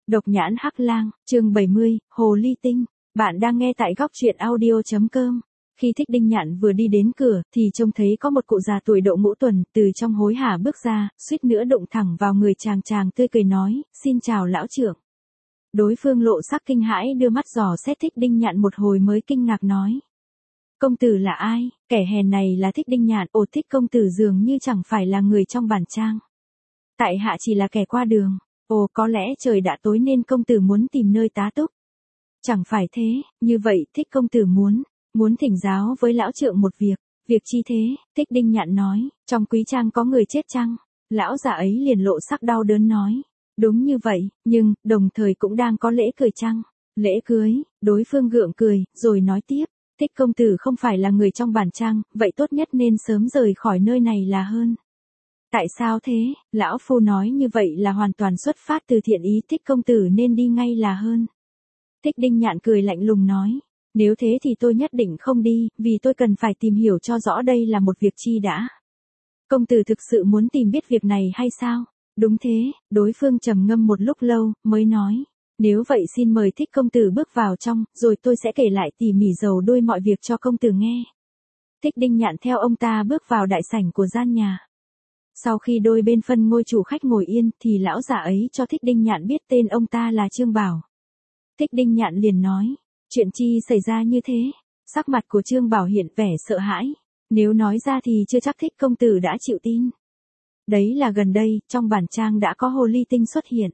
Độc nhãn hắc lang, chương 70, Hồ Ly Tinh. Bạn đang nghe tại góc truyện audio.com. Khi Thích Đinh Nhạn vừa đi đến cửa, thì trông thấy có một cụ già tuổi độ ngũ tuần, từ trong hối hả bước ra, suýt nữa đụng thẳng vào người chàng tươi cười nói, xin chào lão trưởng. Đối phương lộ sắc kinh hãi đưa mắt dò xét Thích Đinh Nhạn một hồi mới kinh ngạc nói. Công tử là ai? Kẻ hèn này là Thích Đinh Nhạn. Ồ, Thích công tử dường như chẳng phải là người trong bản trang. Tại hạ chỉ là kẻ qua đường. Ồ, có lẽ trời đã tối nên công tử muốn tìm nơi tá túc. Chẳng phải thế, như vậy Thích công tử muốn thỉnh giáo với lão trượng một việc. Việc chi thế? Thích Đinh Nhạn nói, trong quý trang có người chết chăng? Lão già ấy liền lộ sắc đau đớn nói, đúng như vậy, nhưng, đồng thời cũng đang có lễ cười chăng? Lễ cưới, đối phương gượng cười, rồi nói tiếp, Thích công tử không phải là người trong bản trang, vậy tốt nhất nên sớm rời khỏi nơi này là hơn. Tại sao thế? Lão phu nói như vậy là hoàn toàn xuất phát từ thiện ý, Thích công tử nên đi ngay là hơn. Thích Đinh Nhạn cười lạnh lùng nói, nếu thế thì tôi nhất định không đi, vì tôi cần phải tìm hiểu cho rõ đây là một việc chi đã. Công tử thực sự muốn tìm biết việc này hay sao? Đúng thế, đối phương trầm ngâm một lúc lâu, mới nói, nếu vậy xin mời Thích công tử bước vào trong, rồi tôi sẽ kể lại tỉ mỉ dầu đuôi mọi việc cho công tử nghe. Thích Đinh Nhạn theo ông ta bước vào đại sảnh của gian nhà. Sau khi đôi bên phân ngôi chủ khách ngồi yên thì lão già ấy cho Thích Đinh Nhạn biết tên ông ta là Trương Bảo. Thích Đinh Nhạn liền nói, chuyện chi xảy ra như thế? Sắc mặt của Trương Bảo hiện vẻ sợ hãi, nếu nói ra thì chưa chắc Thích công tử đã chịu tin. Đấy là gần đây, trong bản trang đã có Hồ Ly Tinh xuất hiện.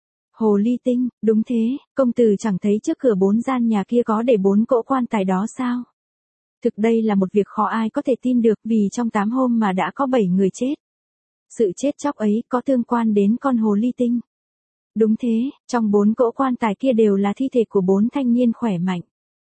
Hồ Ly Tinh, đúng thế, công tử chẳng thấy trước cửa 4 gian nhà kia có để 4 cỗ quan tài đó sao? Thực đây là một việc khó ai có thể tin được vì trong 8 hôm mà đã có 7 người chết. Sự chết chóc ấy có tương quan đến con Hồ Ly Tinh. Đúng thế, trong 4 cỗ quan tài kia đều là thi thể của 4 thanh niên khỏe mạnh.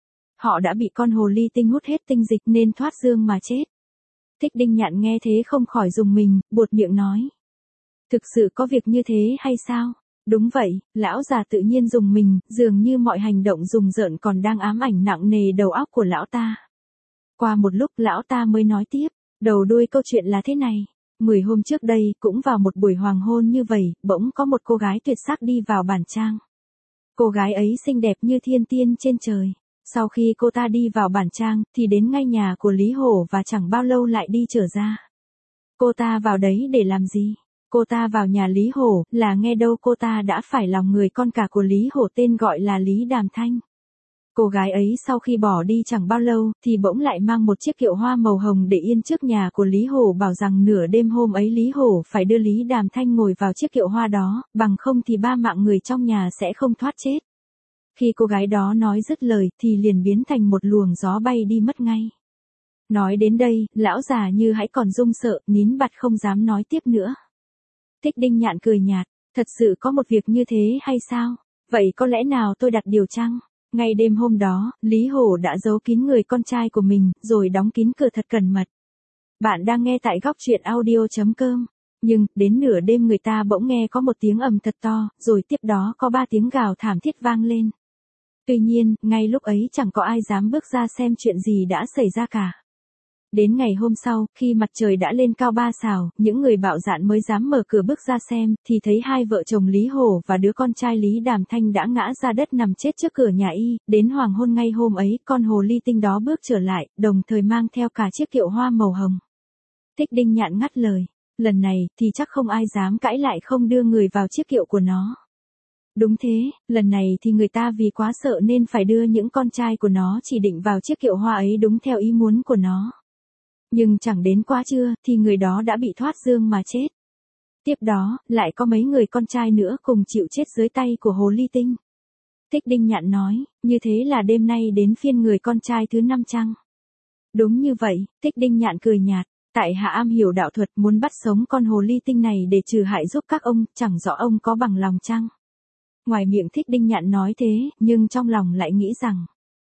Họ đã bị con Hồ Ly Tinh hút hết tinh dịch nên thoát dương mà chết. Thích Đinh Nhạn nghe thế không khỏi rùng mình, buột miệng nói. Thực sự có việc như thế hay sao? Đúng vậy, lão già tự nhiên rùng mình, dường như mọi hành động rùng rợn còn đang ám ảnh nặng nề đầu óc của lão ta. Qua một lúc lão ta mới nói tiếp, đầu đuôi câu chuyện là thế này. 10 hôm trước đây, cũng vào một buổi hoàng hôn như vậy, bỗng có một cô gái tuyệt sắc đi vào bản trang. Cô gái ấy xinh đẹp như thiên tiên trên trời. Sau khi cô ta đi vào bản trang, thì đến ngay nhà của Lý Hổ và chẳng bao lâu lại đi trở ra. Cô ta vào đấy để làm gì? Cô ta vào nhà Lý Hổ, là nghe đâu cô ta đã phải lòng người con cả của Lý Hổ tên gọi là Lý Đàm Thanh. Cô gái ấy sau khi bỏ đi chẳng bao lâu, thì bỗng lại mang một chiếc kiệu hoa màu hồng để yên trước nhà của Lý Hổ bảo rằng nửa đêm hôm ấy Lý Hổ phải đưa Lý Đàm Thanh ngồi vào chiếc kiệu hoa đó, bằng không thì 3 mạng người trong nhà sẽ không thoát chết. Khi cô gái đó nói dứt lời thì liền biến thành một luồng gió bay đi mất ngay. Nói đến đây, lão già như hãy còn run sợ, nín bặt không dám nói tiếp nữa. Thích Đinh Nhạn cười nhạt, thật sự có một việc như thế hay sao? Vậy có lẽ nào tôi đặt điều chăng? Ngay đêm hôm đó, Lý Hổ đã giấu kín người con trai của mình, rồi đóng kín cửa thật cẩn mật. Bạn đang nghe tại góc truyện audio.com. Nhưng, đến nửa đêm người ta bỗng nghe có một tiếng ầm thật to, rồi tiếp đó có 3 tiếng gào thảm thiết vang lên. Tuy nhiên, ngay lúc ấy chẳng có ai dám bước ra xem chuyện gì đã xảy ra cả. Đến ngày hôm sau, khi mặt trời đã lên cao 3 sào, những người bạo dạn mới dám mở cửa bước ra xem, thì thấy hai vợ chồng Lý Hổ và đứa con trai Lý Đàm Thanh đã ngã ra đất nằm chết trước cửa nhà y. Đến hoàng hôn ngay hôm ấy, con Hồ Ly Tinh đó bước trở lại, đồng thời mang theo cả chiếc kiệu hoa màu hồng. Thích Đinh Nhạn ngắt lời, lần này thì chắc không ai dám cãi lại không đưa người vào chiếc kiệu của nó. Đúng thế, lần này thì người ta vì quá sợ nên phải đưa những con trai của nó chỉ định vào chiếc kiệu hoa ấy đúng theo ý muốn của nó. Nhưng chẳng đến quá trưa, thì người đó đã bị thoát dương mà chết. Tiếp đó, lại có mấy người con trai nữa cùng chịu chết dưới tay của Hồ Ly Tinh. Thích Đinh Nhạn nói, như thế là đêm nay đến phiên người con trai thứ 5 chăng? Đúng như vậy, Thích Đinh Nhạn cười nhạt, tại hạ am hiểu đạo thuật muốn bắt sống con Hồ Ly Tinh này để trừ hại giúp các ông, chẳng rõ ông có bằng lòng chăng? Ngoài miệng Thích Đinh Nhạn nói thế, nhưng trong lòng lại nghĩ rằng,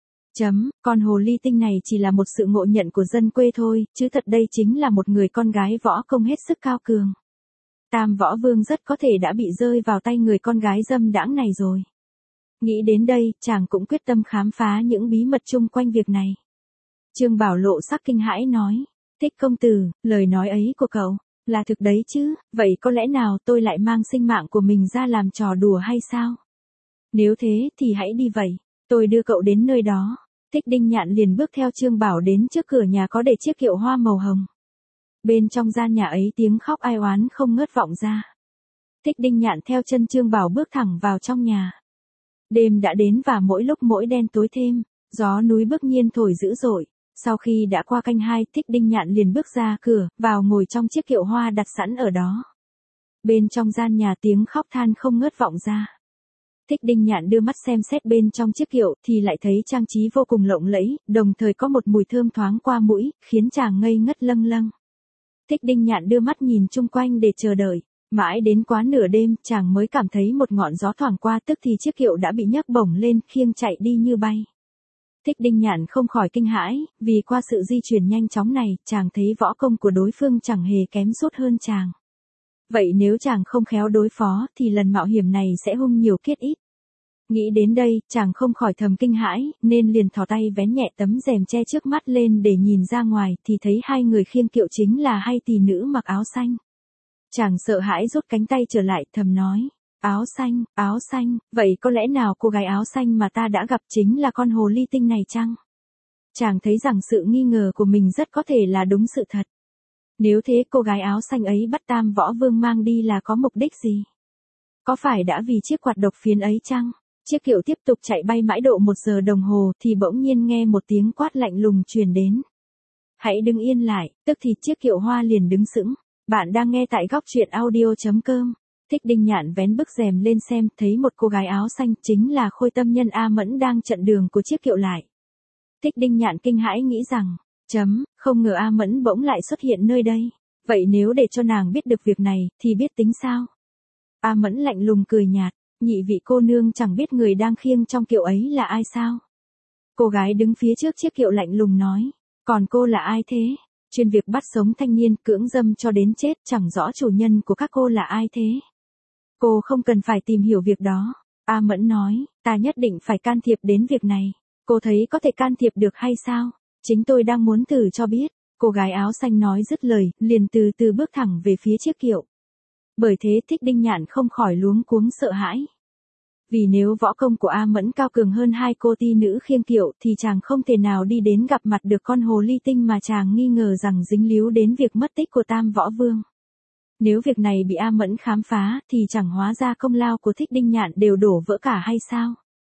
con Hồ Ly Tinh này chỉ là một sự ngộ nhận của dân quê thôi, chứ thật đây chính là một người con gái võ công hết sức cao cường. Tam Võ Vương rất có thể đã bị rơi vào tay người con gái dâm đãng này rồi. Nghĩ đến đây, chàng cũng quyết tâm khám phá những bí mật chung quanh việc này. Trương Bảo lộ sắc kinh hãi nói, Thích công tử, lời nói ấy của cậu, là thực đấy chứ, vậy có lẽ nào tôi lại mang sinh mạng của mình ra làm trò đùa hay sao? Nếu thế thì hãy đi vậy, tôi đưa cậu đến nơi đó. Thích Đinh Nhạn liền bước theo Trương Bảo đến trước cửa nhà có để chiếc kiệu hoa màu hồng. Bên trong gian nhà ấy tiếng khóc ai oán không ngớt vọng ra. Thích Đinh Nhạn theo chân Trương Bảo bước thẳng vào trong nhà. Đêm đã đến và mỗi lúc mỗi đen tối thêm, gió núi bức nhiên thổi dữ dội. Sau khi đã qua canh 2, Thích Đinh Nhạn liền bước ra cửa, vào ngồi trong chiếc kiệu hoa đặt sẵn ở đó. Bên trong gian nhà tiếng khóc than không ngớt vọng ra. Thích Đinh Nhạn đưa mắt xem xét bên trong chiếc kiệu thì lại thấy trang trí vô cùng lộng lẫy, đồng thời có một mùi thơm thoáng qua mũi, khiến chàng ngây ngất lâng lâng. Thích Đinh Nhạn đưa mắt nhìn chung quanh để chờ đợi. Mãi đến quá nửa đêm, chàng mới cảm thấy một ngọn gió thoảng qua, tức thì chiếc kiệu đã bị nhấc bổng lên, khiêng chạy đi như bay. Thích Đinh Nhạn không khỏi kinh hãi, vì qua sự di chuyển nhanh chóng này, chàng thấy võ công của đối phương chẳng hề kém sút hơn chàng. Vậy nếu chàng không khéo đối phó, thì lần mạo hiểm này sẽ hung nhiều kiết ít. Nghĩ đến đây, chàng không khỏi thầm kinh hãi, nên liền thò tay vén nhẹ tấm rèm che trước mắt lên để nhìn ra ngoài, thì thấy hai người khiêng kiệu chính là hai tỷ nữ mặc áo xanh. Chàng sợ hãi rút cánh tay trở lại, thầm nói, áo xanh, vậy có lẽ nào cô gái áo xanh mà ta đã gặp chính là con hồ ly tinh này chăng? Chàng thấy rằng sự nghi ngờ của mình rất có thể là đúng sự thật. Nếu thế cô gái áo xanh ấy bắt Tam Võ Vương mang đi là có mục đích gì? Có phải đã vì chiếc quạt độc phiến ấy chăng? Chiếc kiệu tiếp tục chạy bay mãi độ 1 giờ đồng hồ thì bỗng nhiên nghe một tiếng quát lạnh lùng truyền đến. Hãy đứng yên lại, tức thì chiếc kiệu hoa liền đứng sững. Bạn đang nghe tại góc truyện audio.com. Thích Đinh Nhạn vén bức rèm lên xem, thấy một cô gái áo xanh chính là Khôi Tâm Nhân A Mẫn đang chặn đường của chiếc kiệu lại. Thích Đinh Nhạn kinh hãi nghĩ rằng, không ngờ A Mẫn bỗng lại xuất hiện nơi đây. Vậy nếu để cho nàng biết được việc này, thì biết tính sao? A Mẫn lạnh lùng cười nhạt, nhị vị cô nương chẳng biết người đang khiêng trong kiệu ấy là ai sao? Cô gái đứng phía trước chiếc kiệu lạnh lùng nói, còn cô là ai thế? Chuyên việc bắt sống thanh niên cưỡng dâm cho đến chết, chẳng rõ chủ nhân của các cô là ai thế? Cô không cần phải tìm hiểu việc đó. A Mẫn nói, ta nhất định phải can thiệp đến việc này. Cô thấy có thể can thiệp được hay sao? Chính tôi đang muốn thử cho biết. Cô gái áo xanh nói dứt lời, liền từ từ bước thẳng về phía chiếc kiệu. Bởi thế Thích Đinh Nhạn không khỏi luống cuống sợ hãi. Vì nếu võ công của A Mẫn cao cường hơn hai cô ti nữ khiêng kiệu thì chàng không thể nào đi đến gặp mặt được con hồ ly tinh mà chàng nghi ngờ rằng dính líu đến việc mất tích của Tam Võ Vương. Nếu việc này bị A Mẫn khám phá thì chẳng hóa ra công lao của Thích Đinh Nhạn đều đổ vỡ cả hay sao?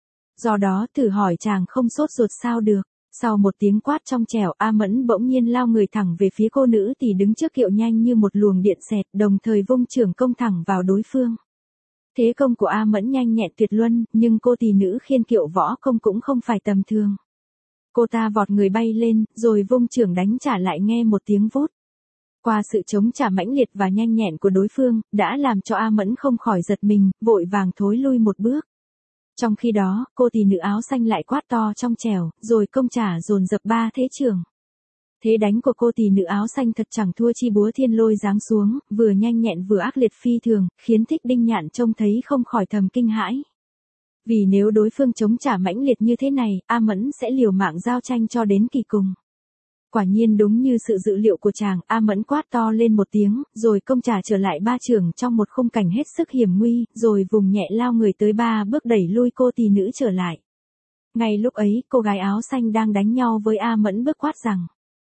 Do đó thử hỏi chàng không sốt ruột sao được. Sau một tiếng quát trong trẻo, A Mẫn bỗng nhiên lao người thẳng về phía cô nữ thì đứng trước kiệu nhanh như một luồng điện xẹt, đồng thời vung chưởng công thẳng vào đối phương. Thế công của A Mẫn nhanh nhẹn tuyệt luân, nhưng cô tỷ nữ khiên kiệu võ công cũng không phải tầm thường. Cô ta vọt người bay lên, rồi vung chưởng đánh trả lại nghe một tiếng vút. Qua sự chống trả mãnh liệt và nhanh nhẹn của đối phương, đã làm cho A Mẫn không khỏi giật mình, vội vàng thối lui một bước. Trong khi đó, cô tỷ nữ áo xanh lại quát to trong trẻo, rồi công trả dồn dập 3 thế chưởng. Thế đánh của cô tỷ nữ áo xanh thật chẳng thua chi búa thiên lôi giáng xuống, vừa nhanh nhẹn vừa ác liệt phi thường, khiến Thích Đinh Nhạn trông thấy không khỏi thầm kinh hãi. Vì nếu đối phương chống trả mãnh liệt như thế này, A Mẫn sẽ liều mạng giao tranh cho đến kỳ cùng. Quả nhiên đúng như sự dự liệu của chàng, A Mẫn quát to lên một tiếng, rồi công trả trở lại 3 chưởng trong một khung cảnh hết sức hiểm nguy, rồi vùng nhẹ lao người tới 3 bước đẩy lui cô tỷ nữ trở lại. Ngay lúc ấy, cô gái áo xanh đang đánh nhau với A Mẫn bước quát rằng,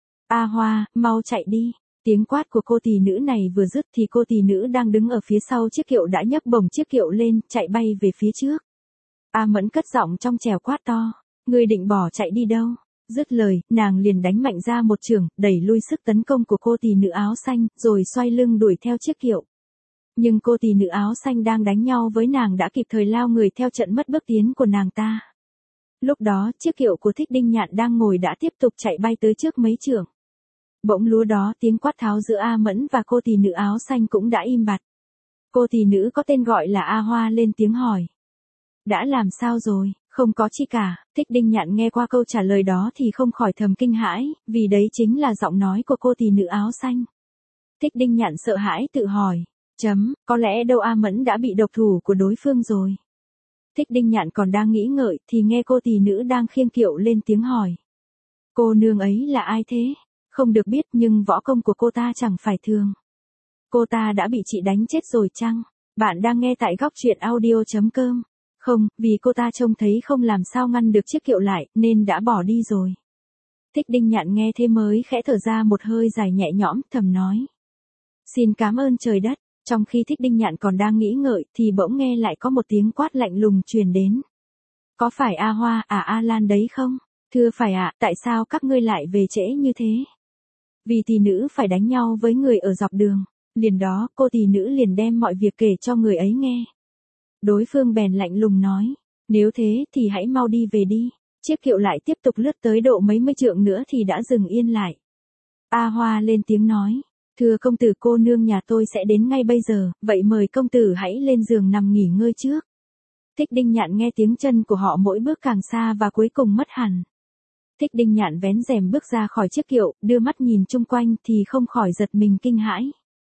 A Hoa, mau chạy đi. Tiếng quát của cô tỷ nữ này vừa dứt thì cô tỷ nữ đang đứng ở phía sau chiếc kiệu đã nhấc bổng chiếc kiệu lên, chạy bay về phía trước. A Mẫn cất giọng trong trẻo quát to, ngươi định bỏ chạy đi đâu? Dứt lời, nàng liền đánh mạnh ra một chưởng, đẩy lui sức tấn công của cô tỷ nữ áo xanh, rồi xoay lưng đuổi theo chiếc kiệu. Nhưng cô tỷ nữ áo xanh đang đánh nhau với nàng đã kịp thời lao người theo trận mất bước tiến của nàng ta. Lúc đó, chiếc kiệu của Thích Đinh Nhạn đang ngồi đã tiếp tục chạy bay tới trước mấy chưởng. Bỗng lúa đó tiếng quát tháo giữa A Mẫn và cô tỷ nữ áo xanh cũng đã im bặt. Cô tỷ nữ có tên gọi là A Hoa lên tiếng hỏi. Đã làm sao rồi? Không có chi cả. Thích Đinh Nhạn nghe qua câu trả lời đó thì không khỏi thầm kinh hãi, vì đấy chính là giọng nói của cô tỷ nữ áo xanh. Thích Đinh Nhạn sợ hãi tự hỏi, có lẽ đâu A Mẫn đã bị độc thủ của đối phương rồi. Thích Đinh Nhạn còn đang nghĩ ngợi thì nghe cô tỷ nữ đang khiêng kiệu lên tiếng hỏi. Cô nương ấy là ai thế? Không được biết nhưng võ công của cô ta chẳng phải thường. Cô ta đã bị chị đánh chết rồi chăng? Bạn đang nghe tại góc truyện audio.com. Không, vì cô ta trông thấy không làm sao ngăn được chiếc kiệu lại, nên đã bỏ đi rồi. Thích Đinh Nhạn nghe thế mới khẽ thở ra một hơi dài nhẹ nhõm, thầm nói. Xin cảm ơn trời đất. Trong khi Thích Đinh Nhạn còn đang nghĩ ngợi, thì bỗng nghe lại có một tiếng quát lạnh lùng truyền đến. Có phải A Hoa, A Lan đấy không? Thưa phải ạ, tại sao các ngươi lại về trễ như thế? Vì tỷ nữ phải đánh nhau với người ở dọc đường. Liền đó, cô tỷ nữ liền đem mọi việc kể cho người ấy nghe. Đối phương bèn lạnh lùng nói. Nếu thế thì hãy mau đi về đi. Chiếc kiệu lại tiếp tục lướt tới độ mấy mươi trượng nữa thì đã dừng yên lại. A Hoa lên tiếng nói. Thưa công tử, cô nương nhà tôi sẽ đến ngay bây giờ, vậy mời công tử hãy lên giường nằm nghỉ ngơi trước. Thích Đinh Nhạn nghe tiếng chân của họ mỗi bước càng xa và cuối cùng mất hẳn. Thích Đinh Nhạn vén rèm bước ra khỏi chiếc kiệu, đưa mắt nhìn chung quanh thì không khỏi giật mình kinh hãi.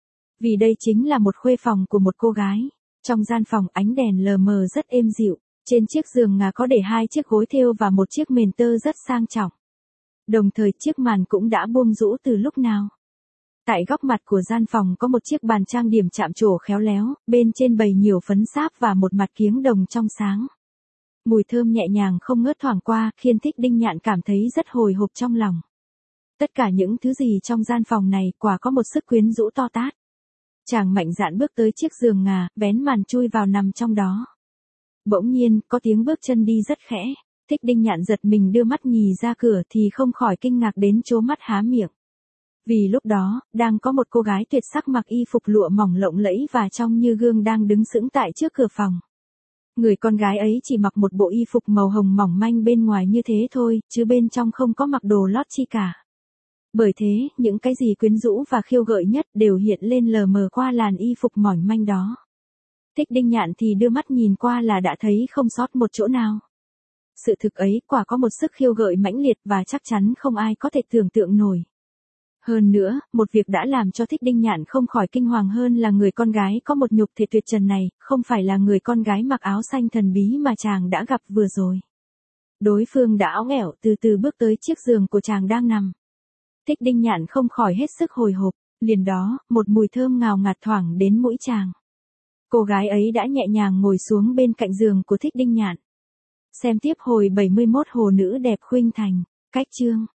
Vì đây chính là một khuê phòng của một cô gái. Trong gian phòng ánh đèn lờ mờ rất êm dịu, trên chiếc giường ngả có để 2 chiếc gối thêu và một chiếc mền tơ rất sang trọng. Đồng thời chiếc màn cũng đã buông rũ từ lúc nào. Tại góc mặt của gian phòng có một chiếc bàn trang điểm chạm trổ khéo léo, bên trên bày nhiều phấn sáp và một mặt kiếng đồng trong sáng. Mùi thơm nhẹ nhàng không ngớt thoảng qua, khiến Thích Đinh Nhạn cảm thấy rất hồi hộp trong lòng. Tất cả những thứ gì trong gian phòng này quả có một sức quyến rũ to tát. Chàng mạnh dạn bước tới chiếc giường ngả, vén màn chui vào nằm trong đó. Bỗng nhiên, có tiếng bước chân đi rất khẽ. Thích Đinh Nhạn giật mình đưa mắt nhì ra cửa thì không khỏi kinh ngạc đến trố mắt há miệng. Vì lúc đó, đang có một cô gái tuyệt sắc mặc y phục lụa mỏng lộng lẫy và trông như gương đang đứng sững tại trước cửa phòng. Người con gái ấy chỉ mặc một bộ y phục màu hồng mỏng manh bên ngoài như thế thôi, chứ bên trong không có mặc đồ lót chi cả. Bởi thế, những cái gì quyến rũ và khiêu gợi nhất đều hiện lên lờ mờ qua làn y phục mỏng manh đó. Thích Đinh Nhạn thì đưa mắt nhìn qua là đã thấy không sót một chỗ nào. Sự thực ấy quả có một sức khiêu gợi mãnh liệt và chắc chắn không ai có thể tưởng tượng nổi. Hơn nữa, một việc đã làm cho Thích Đinh Nhạn không khỏi kinh hoàng hơn là người con gái có một nhục thể tuyệt trần này, không phải là người con gái mặc áo xanh thần bí mà chàng đã gặp vừa rồi. Đối phương đã óng ẻo từ từ bước tới chiếc giường của chàng đang nằm. Thích Đinh Nhạn không khỏi hết sức hồi hộp, liền đó, một mùi thơm ngào ngạt thoảng đến mũi chàng. Cô gái ấy đã nhẹ nhàng ngồi xuống bên cạnh giường của Thích Đinh Nhạn. Xem tiếp hồi 71 Hồ nữ đẹp khuynh thành, cách chương.